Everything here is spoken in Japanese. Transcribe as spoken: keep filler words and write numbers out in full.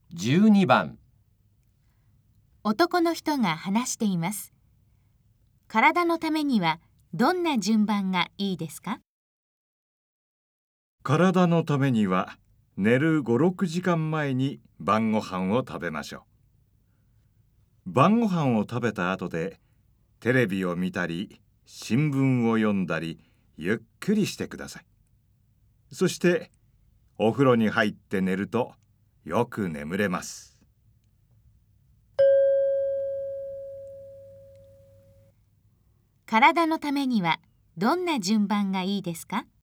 じゅうにばん。 男の人が話しています。体のためにはどんな順番がいいですか？ 体のためには寝るご、ろくじかんまえに晩ご飯を食べましょう。晩ご飯を食べた後でテレビを見たり新聞を読んだりゆっくりしてください。そしてお風呂に入って寝るとよく眠れます。 体のためにはどんな順番がいいですか？